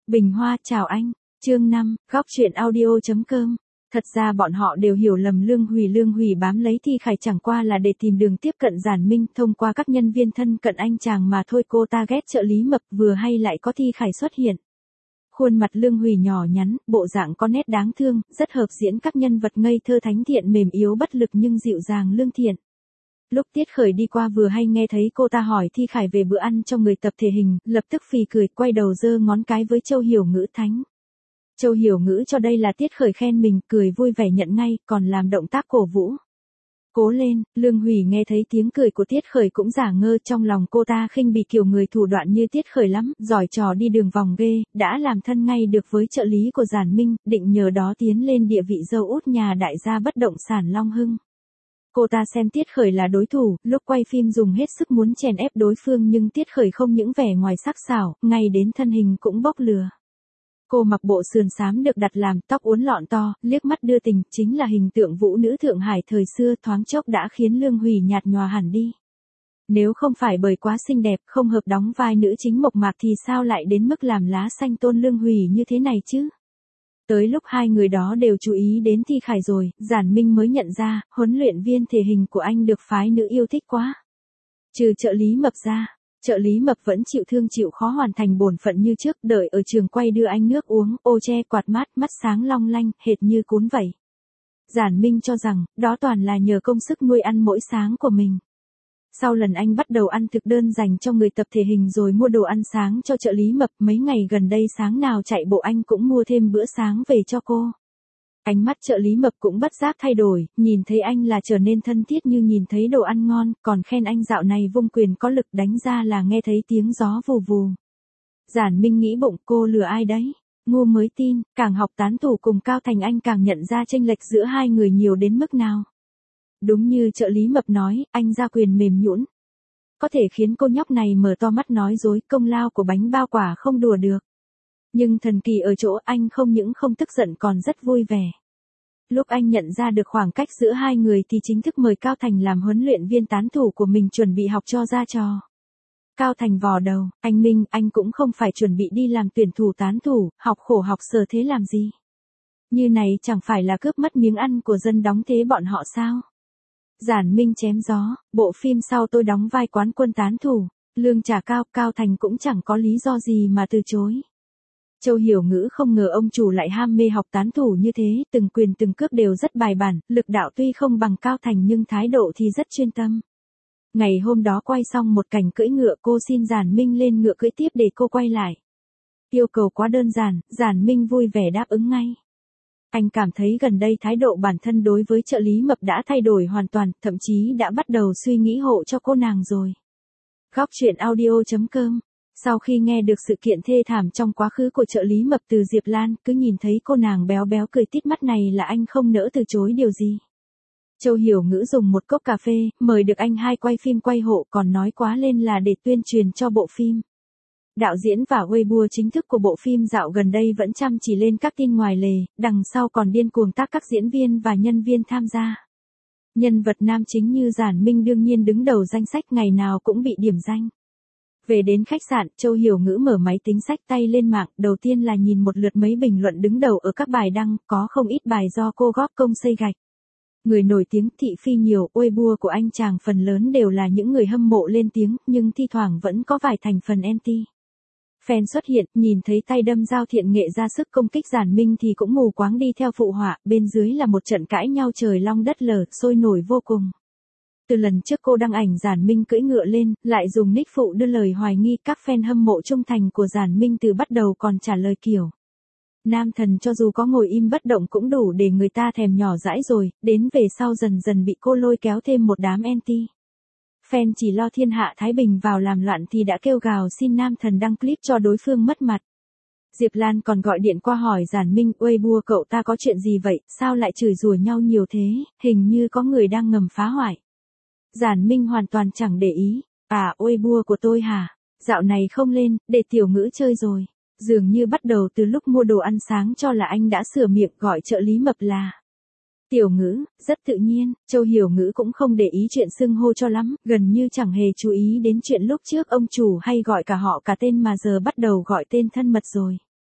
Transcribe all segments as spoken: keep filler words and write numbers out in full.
Bình Hoa chào anh, chương năm, góc truyện audio.com. Thật ra bọn họ đều hiểu lầm Lương Hùy Lương Hùy bám lấy Thi Khải chẳng qua là để tìm đường tiếp cận Giản Minh thông qua các nhân viên thân cận anh chàng mà thôi. Cô ta ghét trợ lý mập vừa hay lại có Thi Khải xuất hiện. Khuôn mặt Lương Hùy nhỏ nhắn, bộ dạng có nét đáng thương, rất hợp diễn các nhân vật ngây thơ thánh thiện mềm yếu bất lực nhưng dịu dàng lương thiện. Lúc Tiết Khởi đi qua vừa hay nghe thấy cô ta hỏi Thi Khải về bữa ăn cho người tập thể hình, lập tức phì cười, quay đầu giơ ngón cái với Châu Hiểu Ngữ thánh. Châu Hiểu Ngữ cho đây là Tiết Khởi khen mình, cười vui vẻ nhận ngay, còn làm động tác cổ vũ. Cố lên. Lương Hùy nghe thấy tiếng cười của Tiết Khởi cũng giả ngơ, trong lòng cô ta khinh bỉ kiểu người thủ đoạn như Tiết Khởi lắm, giỏi trò đi đường vòng ghê, đã làm thân ngay được với trợ lý của Giản Minh, định nhờ đó tiến lên địa vị dâu út nhà đại gia bất động sản Long Hưng. Cô ta xem Tiết Khởi là đối thủ, lúc quay phim dùng hết sức muốn chèn ép đối phương nhưng Tiết Khởi không những vẻ ngoài sắc sảo, ngay đến thân hình cũng bốc lửa. Cô mặc bộ sườn xám được đặt làm, tóc uốn lọn to, liếc mắt đưa tình, chính là hình tượng vũ nữ Thượng Hải thời xưa, thoáng chốc đã khiến Lương Hùy nhạt nhòa hẳn đi. Nếu không phải bởi quá xinh đẹp, không hợp đóng vai nữ chính mộc mạc thì sao lại đến mức làm lá xanh tôn Lương Hùy như thế này chứ? Tới lúc hai người đó đều chú ý đến Thi Khải rồi, Giản Minh mới nhận ra, huấn luyện viên thể hình của anh được phái nữ yêu thích quá. Trừ trợ lý mập ra, trợ lý mập vẫn chịu thương chịu khó hoàn thành bổn phận như trước, đợi ở trường quay đưa anh nước uống, ô che quạt mát, mắt sáng long lanh, hệt như cún vậy. Giản Minh cho rằng, đó toàn là nhờ công sức nuôi ăn mỗi sáng của mình. Sau lần anh bắt đầu ăn thực đơn dành cho người tập thể hình rồi mua đồ ăn sáng cho trợ lý mập, mấy ngày gần đây sáng nào chạy bộ anh cũng mua thêm bữa sáng về cho cô. Ánh mắt trợ lý mập cũng bất giác thay đổi, nhìn thấy anh là trở nên thân thiết như nhìn thấy đồ ăn ngon, còn khen anh dạo này vung quyền có lực, đánh ra là nghe thấy tiếng gió vù vù. Giản Minh nghĩ bụng, cô lừa ai đấy, ngu mới tin, càng học tán thủ cùng Cao Thành anh càng nhận ra chênh lệch giữa hai người nhiều đến mức nào. Đúng như trợ lý mập nói, anh ra quyền mềm nhũn, có thể khiến cô nhóc này mở to mắt nói dối, công lao của bánh bao quả không đùa được. Nhưng thần kỳ ở chỗ anh không những không tức giận còn rất vui vẻ. Lúc anh nhận ra được khoảng cách giữa hai người thì chính thức mời Cao Thành làm huấn luyện viên tán thủ của mình, chuẩn bị học cho ra trò. Cao Thành vò đầu, anh Minh, anh cũng không phải chuẩn bị đi làm tuyển thủ tán thủ, học khổ học sở thế làm gì? Như này chẳng phải là cướp mất miếng ăn của dân đóng thế bọn họ sao? Giản Minh chém gió, bộ phim sau tôi đóng vai quán quân tán thủ, lương trả cao, Cao Thành cũng chẳng có lý do gì mà từ chối. Châu Hiểu Ngữ không ngờ ông chủ lại ham mê học tán thủ như thế, từng quyền từng cước đều rất bài bản, lực đạo tuy không bằng Cao Thành nhưng thái độ thì rất chuyên tâm. Ngày hôm đó quay xong một cảnh cưỡi ngựa, cô xin Giản Minh lên ngựa cưỡi tiếp để cô quay lại. Yêu cầu quá đơn giản, Giản Minh vui vẻ đáp ứng ngay. Anh cảm thấy gần đây thái độ bản thân đối với trợ lý mập đã thay đổi hoàn toàn, thậm chí đã bắt đầu suy nghĩ hộ cho cô nàng rồi. Góc truyện audio.com. Sau khi nghe được sự kiện thê thảm trong quá khứ của trợ lý mập từ Diệp Lan, cứ nhìn thấy cô nàng béo béo cười tít mắt này là anh không nỡ từ chối điều gì. Châu Hiểu Ngữ dùng một cốc cà phê, mời được anh hai quay phim quay hộ, còn nói quá lên là để tuyên truyền cho bộ phim. Đạo diễn và Weibo chính thức của bộ phim dạo gần đây vẫn chăm chỉ lên các tin ngoài lề, đằng sau còn điên cuồng tác các diễn viên và nhân viên tham gia. Nhân vật nam chính như Giản Minh đương nhiên đứng đầu danh sách, ngày nào cũng bị điểm danh. Về đến khách sạn, Châu Hiểu Ngữ mở máy tính xách tay lên mạng, đầu tiên là nhìn một lượt mấy bình luận đứng đầu ở các bài đăng, có không ít bài do cô góp công xây gạch. Người nổi tiếng thị phi nhiều, Weibo của anh chàng phần lớn đều là những người hâm mộ lên tiếng, nhưng thi thoảng vẫn có vài thành phần anti. Fan xuất hiện, nhìn thấy tay đâm dao thiện nghệ ra sức công kích Giản Minh thì cũng mù quáng đi theo phụ họa, bên dưới là một trận cãi nhau trời long đất lở, sôi nổi vô cùng. Từ lần trước cô đăng ảnh Giản Minh cưỡi ngựa lên, lại dùng nick phụ đưa lời hoài nghi, các fan hâm mộ trung thành của Giản Minh từ bắt đầu còn trả lời kiểu: nam thần cho dù có ngồi im bất động cũng đủ để người ta thèm nhỏ dãi rồi, đến về sau dần dần bị cô lôi kéo thêm một đám anti. Fan chỉ lo thiên hạ Thái Bình vào làm loạn thì đã kêu gào xin nam thần đăng clip cho đối phương mất mặt. Diệp Lan còn gọi điện qua hỏi Giản Minh, Weibo cậu ta có chuyện gì vậy, sao lại chửi rủa nhau nhiều thế, hình như có người đang ngầm phá hoại. Giản Minh hoàn toàn chẳng để ý, à Weibo của tôi hả, dạo này không lên, để Tiểu Ngữ chơi rồi. Dường như bắt đầu từ lúc mua đồ ăn sáng cho là anh đã sửa miệng gọi trợ lý mập là Tiểu Ngữ, rất tự nhiên. Châu Hiểu Ngữ cũng không để ý chuyện xưng hô cho lắm, gần như chẳng hề chú ý đến chuyện lúc trước ông chủ hay gọi cả họ cả tên mà giờ bắt đầu gọi tên thân mật rồi.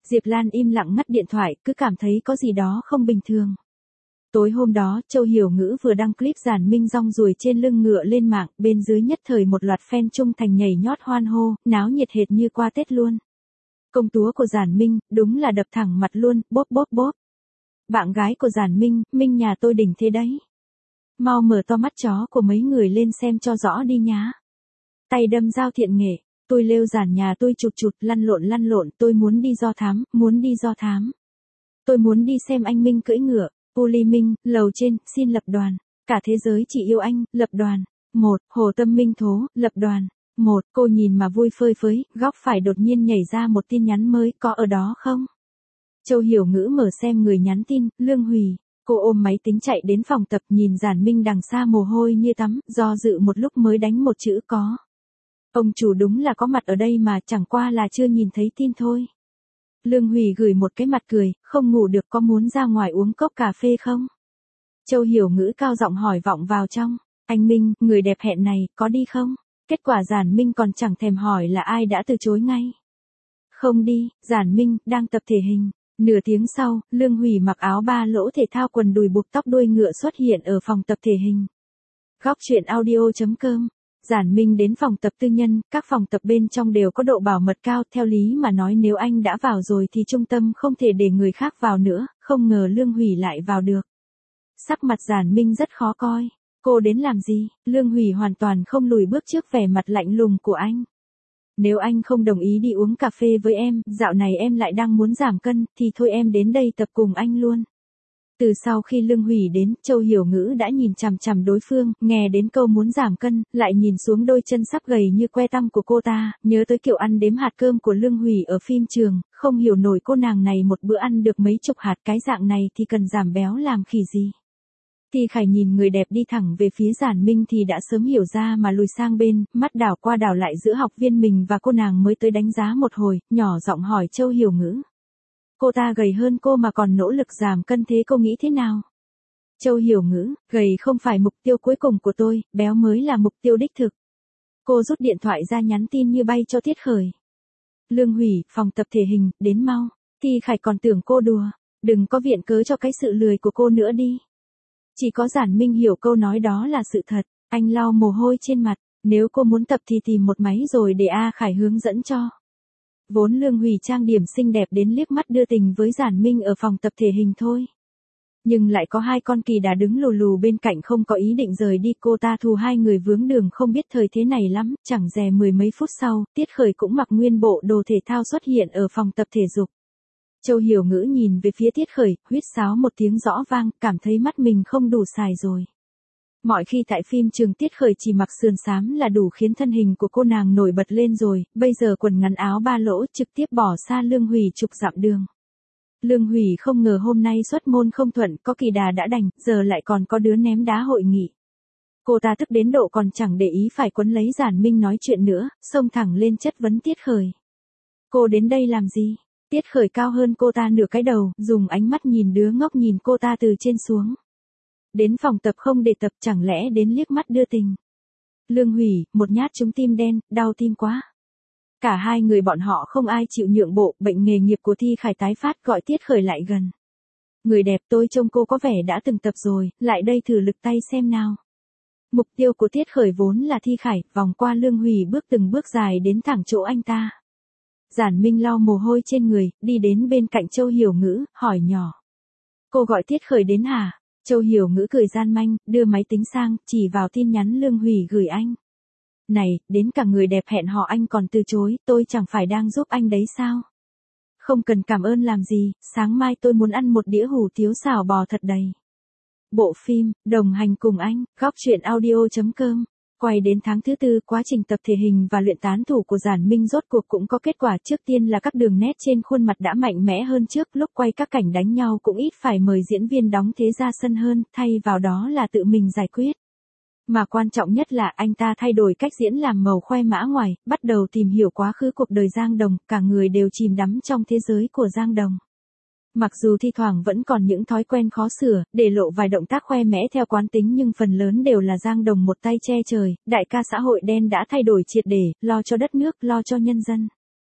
Diệp Lan im lặng ngắt điện thoại, cứ cảm thấy có gì đó không bình thường. Tối hôm đó, Châu Hiểu Ngữ vừa đăng clip Giản Minh rong ruổi trên lưng ngựa lên mạng, bên dưới nhất thời một loạt fan trung thành nhảy nhót hoan hô, náo nhiệt hệt như qua Tết luôn. Công chúa của Giản Minh, đúng là đập thẳng mặt luôn, bốp bốp bốp. Bạn gái của Giản Minh, Minh nhà tôi đỉnh thế đấy. Mau mở to mắt chó của mấy người lên xem cho rõ đi nhá. Tay đâm dao thiện nghệ, tôi lêu Giản nhà tôi chụt chụt, lăn lộn lăn lộn, tôi muốn đi do thám, muốn đi do thám. Tôi muốn đi xem anh Minh cưỡi ngựa. Uli Minh, lầu trên, xin lập đoàn. Cả thế giới chỉ yêu anh, lập đoàn. Một, Hồ Tâm Minh Thố, lập đoàn. Một, cô nhìn mà vui phơi phới, góc phải đột nhiên nhảy ra một tin nhắn mới, có ở đó không? Châu Hiểu Ngữ mở xem người nhắn tin, Lương Hùy. Cô ôm máy tính chạy đến phòng tập nhìn Giản Minh đằng xa mồ hôi như tắm, do dự một lúc mới đánh một chữ có. Ông chủ đúng là có mặt ở đây mà chẳng qua là chưa nhìn thấy tin thôi. Lương Hùy gửi một cái mặt cười, không ngủ được có muốn ra ngoài uống cốc cà phê không? Châu Hiểu Ngữ cao giọng hỏi vọng vào trong. Anh Minh, người đẹp hẹn này, có đi không? Kết quả Giản Minh còn chẳng thèm hỏi là ai đã từ chối ngay. Không đi, Giản Minh, đang tập thể hình. Nửa tiếng sau, Lương Hùy mặc áo ba lỗ thể thao quần đùi buộc tóc đuôi ngựa xuất hiện ở phòng tập thể hình. Góc truyện audio chấm com. Giản Minh đến phòng tập tư nhân, các phòng tập bên trong đều có độ bảo mật cao, theo lý mà nói nếu anh đã vào rồi thì trung tâm không thể để người khác vào nữa, không ngờ Lương Hùy lại vào được. Sắc mặt Giản Minh rất khó coi. Cô đến làm gì? Lương Hùy hoàn toàn không lùi bước trước vẻ mặt lạnh lùng của anh. Nếu anh không đồng ý đi uống cà phê với em, dạo này em lại đang muốn giảm cân, thì thôi em đến đây tập cùng anh luôn. Từ sau khi Lương Hùy đến, Châu Hiểu Ngữ đã nhìn chằm chằm đối phương, nghe đến câu muốn giảm cân, lại nhìn xuống đôi chân sắp gầy như que tăm của cô ta, nhớ tới kiểu ăn đếm hạt cơm của Lương Hùy ở phim trường, không hiểu nổi cô nàng này một bữa ăn được mấy chục hạt, cái dạng này thì cần giảm béo làm khỉ gì. Thi Khải nhìn người đẹp đi thẳng về phía Giản Minh thì đã sớm hiểu ra mà lùi sang bên, mắt đảo qua đảo lại giữa học viên mình và cô nàng mới tới đánh giá một hồi, nhỏ giọng hỏi Châu Hiểu Ngữ. Cô ta gầy hơn cô mà còn nỗ lực giảm cân thế cô nghĩ thế nào? Châu Hiểu Ngữ, gầy không phải mục tiêu cuối cùng của tôi, béo mới là mục tiêu đích thực. Cô rút điện thoại ra nhắn tin như bay cho Tiết Khởi. Lương Hùy, phòng tập thể hình, đến mau. Thi Khải còn tưởng cô đùa, đừng có viện cớ cho cái sự lười của cô nữa đi. Chỉ có Giản Minh hiểu câu nói đó là sự thật, anh lau mồ hôi trên mặt, nếu cô muốn tập thì tìm một máy rồi để A Khải hướng dẫn cho. Vốn Lương Hùy trang điểm xinh đẹp đến liếc mắt đưa tình với Giản Minh ở phòng tập thể hình thôi. Nhưng lại có hai con kỳ đà đứng lù lù bên cạnh không có ý định rời đi, cô ta thù hai người vướng đường không biết thời thế này lắm, chẳng dè mười mấy phút sau, Tiết Khởi cũng mặc nguyên bộ đồ thể thao xuất hiện ở phòng tập thể dục. Châu Hiểu Ngữ nhìn về phía Tiết Khởi, huýt sáo một tiếng rõ vang, cảm thấy mắt mình không đủ xài rồi. Mọi khi tại phim trường Tiết Khởi chỉ mặc sườn xám là đủ khiến thân hình của cô nàng nổi bật lên rồi, bây giờ quần ngắn áo ba lỗ trực tiếp bỏ xa Lương Hùy chục dặm đường. Lương Hùy không ngờ hôm nay xuất môn không thuận, có kỳ đà đã đành, giờ lại còn có đứa ném đá hội nghị. Cô ta tức đến độ còn chẳng để ý phải quấn lấy Giản Minh nói chuyện nữa, xông thẳng lên chất vấn Tiết Khởi. Cô đến đây làm gì? Tiết Khởi cao hơn cô ta nửa cái đầu, dùng ánh mắt nhìn đứa ngốc nhìn cô ta từ trên xuống. Đến phòng tập không để tập chẳng lẽ đến liếc mắt đưa tình. Lương Hùy, một nhát trúng tim đen, đau tim quá. Cả hai người bọn họ không ai chịu nhượng bộ, bệnh nghề nghiệp của Thi Khải tái phát gọi Tiết Khởi lại gần. Người đẹp tôi trông cô có vẻ đã từng tập rồi, lại đây thử lực tay xem nào. Mục tiêu của Tiết Khởi vốn là Thi Khải, vòng qua Lương Hùy bước từng bước dài đến thẳng chỗ anh ta. Giản Minh lau mồ hôi trên người, đi đến bên cạnh Châu Hiểu Ngữ, hỏi nhỏ. Cô gọi Tiết Khởi đến hả? Châu Hiểu Ngữ cười gian manh, đưa máy tính sang, chỉ vào tin nhắn Lương Hùy gửi anh. Này, đến cả người đẹp hẹn hò anh còn từ chối, tôi chẳng phải đang giúp anh đấy sao? Không cần cảm ơn làm gì, sáng mai tôi muốn ăn một đĩa hủ tiếu xào bò thật đầy. Bộ phim, đồng hành cùng anh, góc truyện audio chấm com. Quay đến tháng thứ tư, quá trình tập thể hình và luyện tán thủ của Giản Minh rốt cuộc cũng có kết quả. Trước tiên là các đường nét trên khuôn mặt đã mạnh mẽ hơn trước, lúc quay các cảnh đánh nhau cũng ít phải mời diễn viên đóng thế ra sân hơn, thay vào đó là tự mình giải quyết. Mà quan trọng nhất là anh ta thay đổi cách diễn làm màu khoe mã ngoài, bắt đầu tìm hiểu quá khứ cuộc đời Giang Đồng, cả người đều chìm đắm trong thế giới của Giang Đồng. Mặc dù thi thoảng vẫn còn những thói quen khó sửa, để lộ vài động tác khoe mẽ theo quán tính nhưng phần lớn đều là Giang Đồng một tay che trời, đại ca xã hội đen đã thay đổi triệt để, lo cho đất nước, lo cho nhân dân.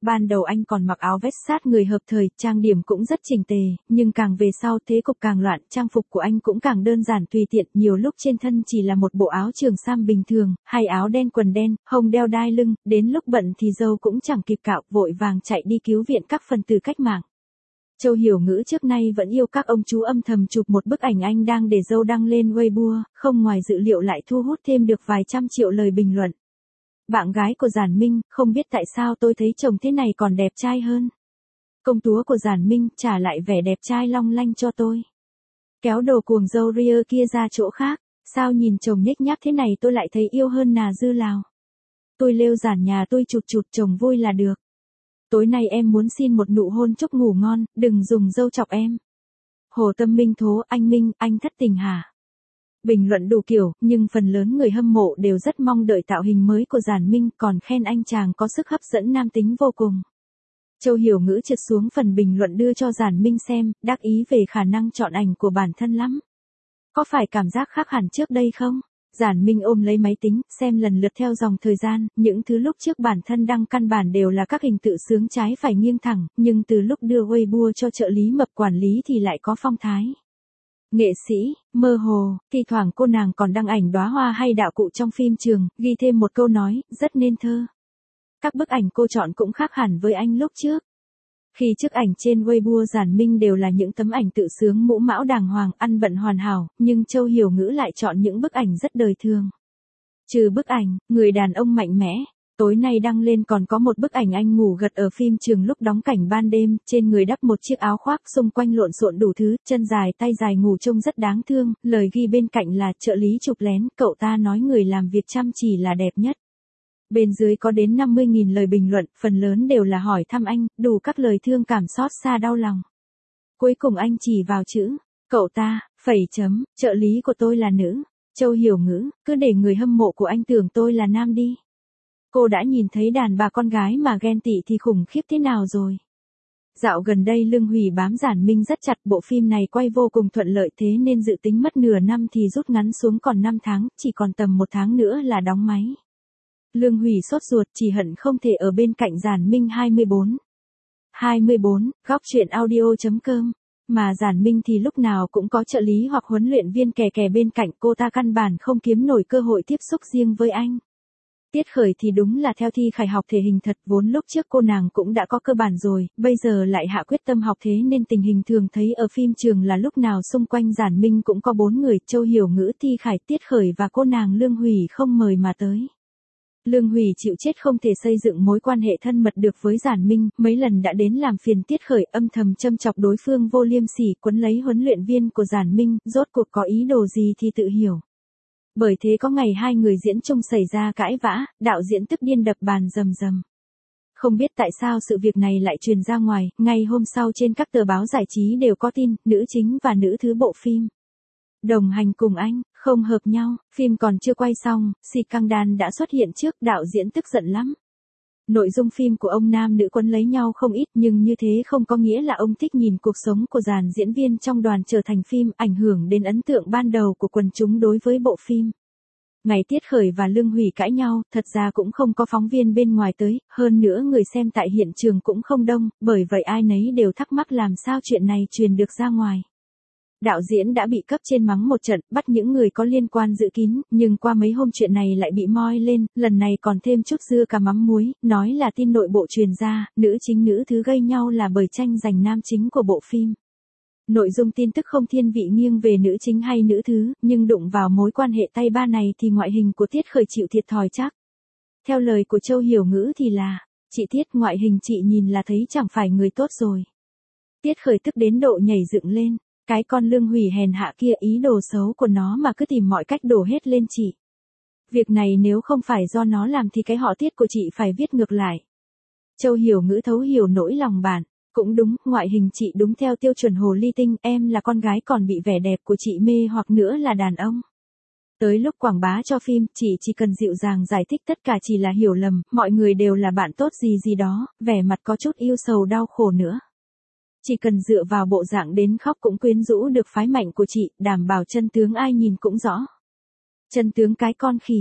Ban đầu anh còn mặc áo vest sát người hợp thời, trang điểm cũng rất chỉnh tề, nhưng càng về sau thế cục càng loạn, trang phục của anh cũng càng đơn giản tùy tiện, nhiều lúc trên thân chỉ là một bộ áo trường sam bình thường, hay áo đen quần đen, không đeo đai lưng, đến lúc bận thì râu cũng chẳng kịp cạo, vội vàng chạy đi cứu viện các phần tử cách mạng. Châu Hiểu Ngữ trước nay vẫn yêu các ông chú âm thầm chụp một bức ảnh anh đang để râu đăng lên Weibo, không ngoài dự liệu lại thu hút thêm được vài trăm triệu lời bình luận. Bạn gái của Giản Minh, không biết tại sao tôi thấy chồng thế này còn đẹp trai hơn. Công chúa của Giản Minh trả lại vẻ đẹp trai long lanh cho tôi. Kéo đồ cuồng dâu ria kia ra chỗ khác, sao nhìn chồng nhếch nhác thế này tôi lại thấy yêu hơn nà dư lào. Tôi lêu Giản nhà tôi chụt chụt chồng vui là được. Tối nay em muốn xin một nụ hôn chúc ngủ ngon, đừng dùng dâu chọc em. Hồ Tâm Minh thố, anh Minh, anh thất tình hả? Bình luận đủ kiểu, nhưng phần lớn người hâm mộ đều rất mong đợi tạo hình mới của Giản Minh, còn khen anh chàng có sức hấp dẫn nam tính vô cùng. Châu Hiểu Ngữ trượt xuống phần bình luận đưa cho Giản Minh xem, đắc ý về khả năng chọn ảnh của bản thân lắm. Có phải cảm giác khác hẳn trước đây không? Giản Minh ôm lấy máy tính, xem lần lượt theo dòng thời gian, những thứ lúc trước bản thân đăng căn bản đều là các hình tự sướng trái phải nghiêng thẳng, nhưng từ lúc đưa Weibo cho trợ lý mập quản lý thì lại có phong thái. Nghệ sĩ, mơ hồ, thi thoảng cô nàng còn đăng ảnh đóa hoa hay đạo cụ trong phim trường, ghi thêm một câu nói, rất nên thơ. Các bức ảnh cô chọn cũng khác hẳn với anh lúc trước. Khi trước ảnh trên Weibo Giản Minh đều là những tấm ảnh tự sướng mũ mão đàng hoàng, ăn bận hoàn hảo, nhưng Châu Hiểu Ngữ lại chọn những bức ảnh rất đời thường. Trừ bức ảnh, người đàn ông mạnh mẽ, tối nay đăng lên còn có một bức ảnh anh ngủ gật ở phim trường lúc đóng cảnh ban đêm, trên người đắp một chiếc áo khoác xung quanh lộn xộn đủ thứ, chân dài tay dài ngủ trông rất đáng thương, lời ghi bên cạnh là trợ lý chụp lén, cậu ta nói người làm việc chăm chỉ là đẹp nhất. Bên dưới có đến năm mươi nghìn lời bình luận, phần lớn đều là hỏi thăm anh, đủ các lời thương cảm xót xa đau lòng. Cuối cùng anh chỉ vào chữ, cậu ta, phẩy chấm, trợ lý của tôi là nữ. Châu Hiểu Ngữ, cứ để người hâm mộ của anh tưởng tôi là nam đi. Cô đã nhìn thấy đàn bà con gái mà ghen tị thì khủng khiếp thế nào rồi. Dạo gần đây Lương Hủy bám Giản Minh rất chặt, bộ phim này quay vô cùng thuận lợi thế nên dự tính mất nửa năm thì rút ngắn xuống còn năm tháng, chỉ còn tầm một tháng nữa là đóng máy. Lương Hủy sốt ruột chỉ hận không thể ở bên cạnh Giản Minh hai mươi bốn. hai mươi bốn, góc truyện audio chấm com. Mà Giản Minh thì lúc nào cũng có trợ lý hoặc huấn luyện viên kè kè bên cạnh, cô ta căn bản không kiếm nổi cơ hội tiếp xúc riêng với anh. Tiết Khởi thì đúng là theo Thi Khải học thể hình thật, vốn lúc trước cô nàng cũng đã có cơ bản rồi, bây giờ lại hạ quyết tâm học thế nên tình hình thường thấy ở phim trường là lúc nào xung quanh Giản Minh cũng có bốn người, Châu Hiểu Ngữ, Thi Khải, Tiết Khởi và cô nàng Lương Hủy không mời mà tới. Lương Hủy chịu chết không thể xây dựng mối quan hệ thân mật được với Giản Minh, mấy lần đã đến làm phiền Tiết Khởi, âm thầm châm chọc đối phương vô liêm sỉ, quấn lấy huấn luyện viên của Giản Minh, rốt cuộc có ý đồ gì thì tự hiểu. Bởi thế có ngày hai người diễn chung xảy ra cãi vã, đạo diễn tức điên đập bàn rầm rầm. Không biết tại sao sự việc này lại truyền ra ngoài, ngay hôm sau trên các tờ báo giải trí đều có tin, nữ chính và nữ thứ bộ phim đồng hành cùng anh, không hợp nhau, phim còn chưa quay xong, Si Căng Đan đã xuất hiện trước, đạo diễn tức giận lắm. Nội dung phim của ông nam nữ quấn lấy nhau không ít nhưng như thế không có nghĩa là ông thích nhìn cuộc sống của dàn diễn viên trong đoàn trở thành phim, ảnh hưởng đến ấn tượng ban đầu của quần chúng đối với bộ phim. Ngày Tiết Khởi và Lương Hủy cãi nhau, thật ra cũng không có phóng viên bên ngoài tới, hơn nữa người xem tại hiện trường cũng không đông, bởi vậy ai nấy đều thắc mắc làm sao chuyện này truyền được ra ngoài. Đạo diễn đã bị cấp trên mắng một trận, bắt những người có liên quan giữ kín, nhưng qua mấy hôm chuyện này lại bị moi lên, lần này còn thêm chút dưa cà mắm muối, nói là tin nội bộ truyền ra, nữ chính nữ thứ gây nhau là bởi tranh giành nam chính của bộ phim. Nội dung tin tức không thiên vị nghiêng về nữ chính hay nữ thứ, nhưng đụng vào mối quan hệ tay ba này thì ngoại hình của Tiết Khởi chịu thiệt thòi chắc. Theo lời của Châu Hiểu Ngữ thì là, chị Tiết ngoại hình chị nhìn là thấy chẳng phải người tốt rồi. Tiết Khởi tức đến độ nhảy dựng lên. Cái con Lương Hủy hèn hạ kia, ý đồ xấu của nó mà cứ tìm mọi cách đổ hết lên chị. Việc này nếu không phải do nó làm thì cái họ Tiết của chị phải viết ngược lại. Châu Hiểu Ngữ thấu hiểu nỗi lòng bạn. Cũng đúng, ngoại hình chị đúng theo tiêu chuẩn hồ ly tinh, em là con gái còn bị vẻ đẹp của chị mê hoặc nữa là đàn ông. Tới lúc quảng bá cho phim, chị chỉ cần dịu dàng giải thích tất cả chỉ là hiểu lầm, mọi người đều là bạn tốt gì gì đó, vẻ mặt có chút yêu sầu đau khổ nữa. Chỉ cần dựa vào bộ dạng đến khóc cũng quyến rũ được phái mạnh của chị, đảm bảo chân tướng ai nhìn cũng rõ. Chân tướng cái con khỉ.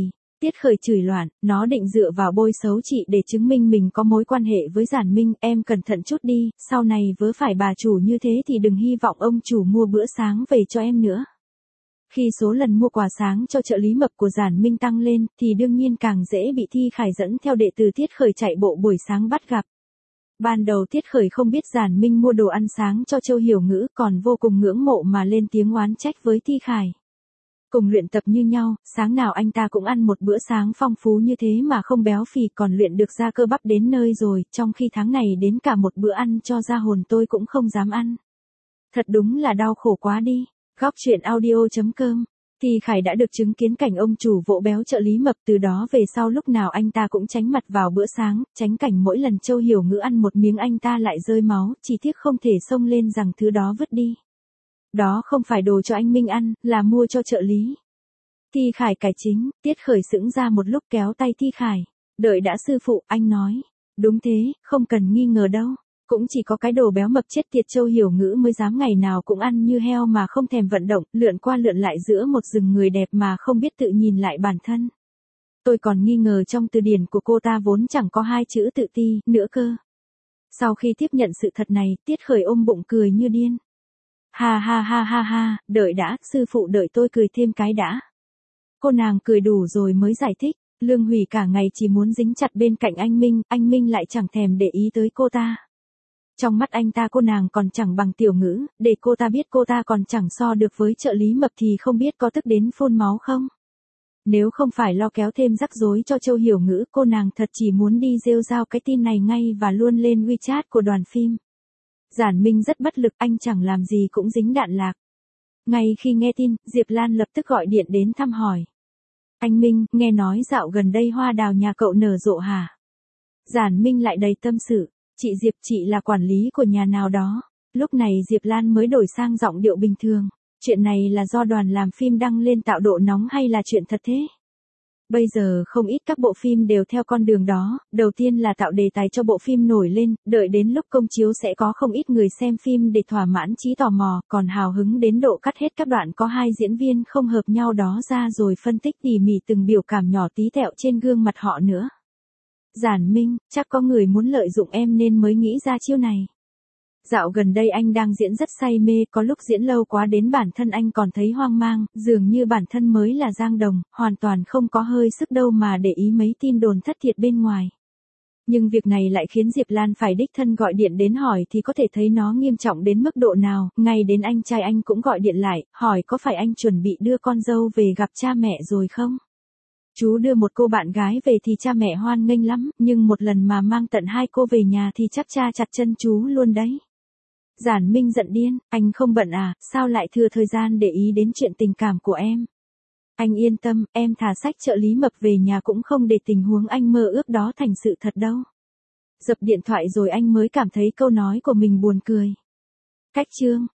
Tiết Khởi chửi loạn, nó định dựa vào bôi xấu chị để chứng minh mình có mối quan hệ với Giản Minh, em cẩn thận chút đi, sau này vớ phải bà chủ như thế thì đừng hy vọng ông chủ mua bữa sáng về cho em nữa. Khi số lần mua quà sáng cho trợ lý mập của Giản Minh tăng lên, thì đương nhiên càng dễ bị Thi Khải dẫn theo đệ tử Tiết Khởi chạy bộ buổi sáng bắt gặp. Ban đầu Tiết Khởi không biết Giản Minh mua đồ ăn sáng cho Châu Hiểu Ngữ, còn vô cùng ngưỡng mộ mà lên tiếng oán trách với Thi Khải. Cùng luyện tập như nhau, sáng nào anh ta cũng ăn một bữa sáng phong phú như thế mà không béo phì, còn luyện được ra cơ bắp đến nơi rồi, trong khi tháng này đến cả một bữa ăn cho ra hồn tôi cũng không dám ăn. Thật đúng là đau khổ quá đi. Góc truyện audio chấm com. Thi Khải đã được chứng kiến cảnh ông chủ vỗ béo trợ lý mập, từ đó về sau lúc nào anh ta cũng tránh mặt vào bữa sáng, tránh cảnh mỗi lần Châu Hiểu Ngữ ăn một miếng anh ta lại rơi máu, chỉ tiếc không thể xông lên rằng thứ đó vứt đi. Đó không phải đồ cho anh Minh ăn, là mua cho trợ lý. Thi Khải cải chính, Tiết Khởi sững ra một lúc kéo tay Thi Khải. Đợi đã sư phụ, anh nói. Đúng thế, không cần nghi ngờ đâu. Cũng chỉ có cái đồ béo mập chết tiệt Châu Hiểu Ngữ mới dám ngày nào cũng ăn như heo mà không thèm vận động, lượn qua lượn lại giữa một rừng người đẹp mà không biết tự nhìn lại bản thân. Tôi còn nghi ngờ trong từ điển của cô ta vốn chẳng có hai chữ tự ti nữa cơ. Sau khi tiếp nhận sự thật này, Tiết Khởi ôm bụng cười như điên. Ha ha ha ha ha, đợi đã, sư phụ đợi tôi cười thêm cái đã. Cô nàng cười đủ rồi mới giải thích, Lương Hủy cả ngày chỉ muốn dính chặt bên cạnh anh Minh, anh Minh lại chẳng thèm để ý tới cô ta. Trong mắt anh ta cô nàng còn chẳng bằng Tiểu Ngữ, để cô ta biết cô ta còn chẳng so được với trợ lý mập thì không biết có tức đến phun máu không. Nếu không phải lo kéo thêm rắc rối cho Châu Hiểu Ngữ, cô nàng thật chỉ muốn đi rêu rao cái tin này ngay và luôn lên WeChat của đoàn phim. Giản Minh rất bất lực, anh chẳng làm gì cũng dính đạn lạc. Ngay khi nghe tin, Diệp Lan lập tức gọi điện đến thăm hỏi. Anh Minh, nghe nói dạo gần đây hoa đào nhà cậu nở rộ hả? Giản Minh lại đầy tâm sự. Chị Diệp, chị là quản lý của nhà nào đó. Lúc này Diệp Lan mới đổi sang giọng điệu bình thường. Chuyện này là do đoàn làm phim đăng lên tạo độ nóng hay là chuyện thật thế? Bây giờ không ít các bộ phim đều theo con đường đó, đầu tiên là tạo đề tài cho bộ phim nổi lên, đợi đến lúc công chiếu sẽ có không ít người xem phim để thỏa mãn trí tò mò, còn hào hứng đến độ cắt hết các đoạn có hai diễn viên không hợp nhau đó ra rồi phân tích tỉ mỉ từng biểu cảm nhỏ tí tẹo trên gương mặt họ nữa. Giản Minh, chắc có người muốn lợi dụng em nên mới nghĩ ra chiêu này. Dạo gần đây anh đang diễn rất say mê, có lúc diễn lâu quá đến bản thân anh còn thấy hoang mang, dường như bản thân mới là Giang Đồng, hoàn toàn không có hơi sức đâu mà để ý mấy tin đồn thất thiệt bên ngoài. Nhưng việc này lại khiến Diệp Lan phải đích thân gọi điện đến hỏi thì có thể thấy nó nghiêm trọng đến mức độ nào, ngay đến anh trai anh cũng gọi điện lại, hỏi có phải anh chuẩn bị đưa con dâu về gặp cha mẹ rồi không? Chú đưa một cô bạn gái về thì cha mẹ hoan nghênh lắm, nhưng một lần mà mang tận hai cô về nhà thì chắc cha chặt chân chú luôn đấy. Giản Minh giận điên, anh không bận à, sao lại thừa thời gian để ý đến chuyện tình cảm của em? Anh yên tâm, em thả sách trợ lý mập về nhà cũng không để tình huống anh mơ ước đó thành sự thật đâu. Dập điện thoại rồi anh mới cảm thấy câu nói của mình buồn cười. Cách chương.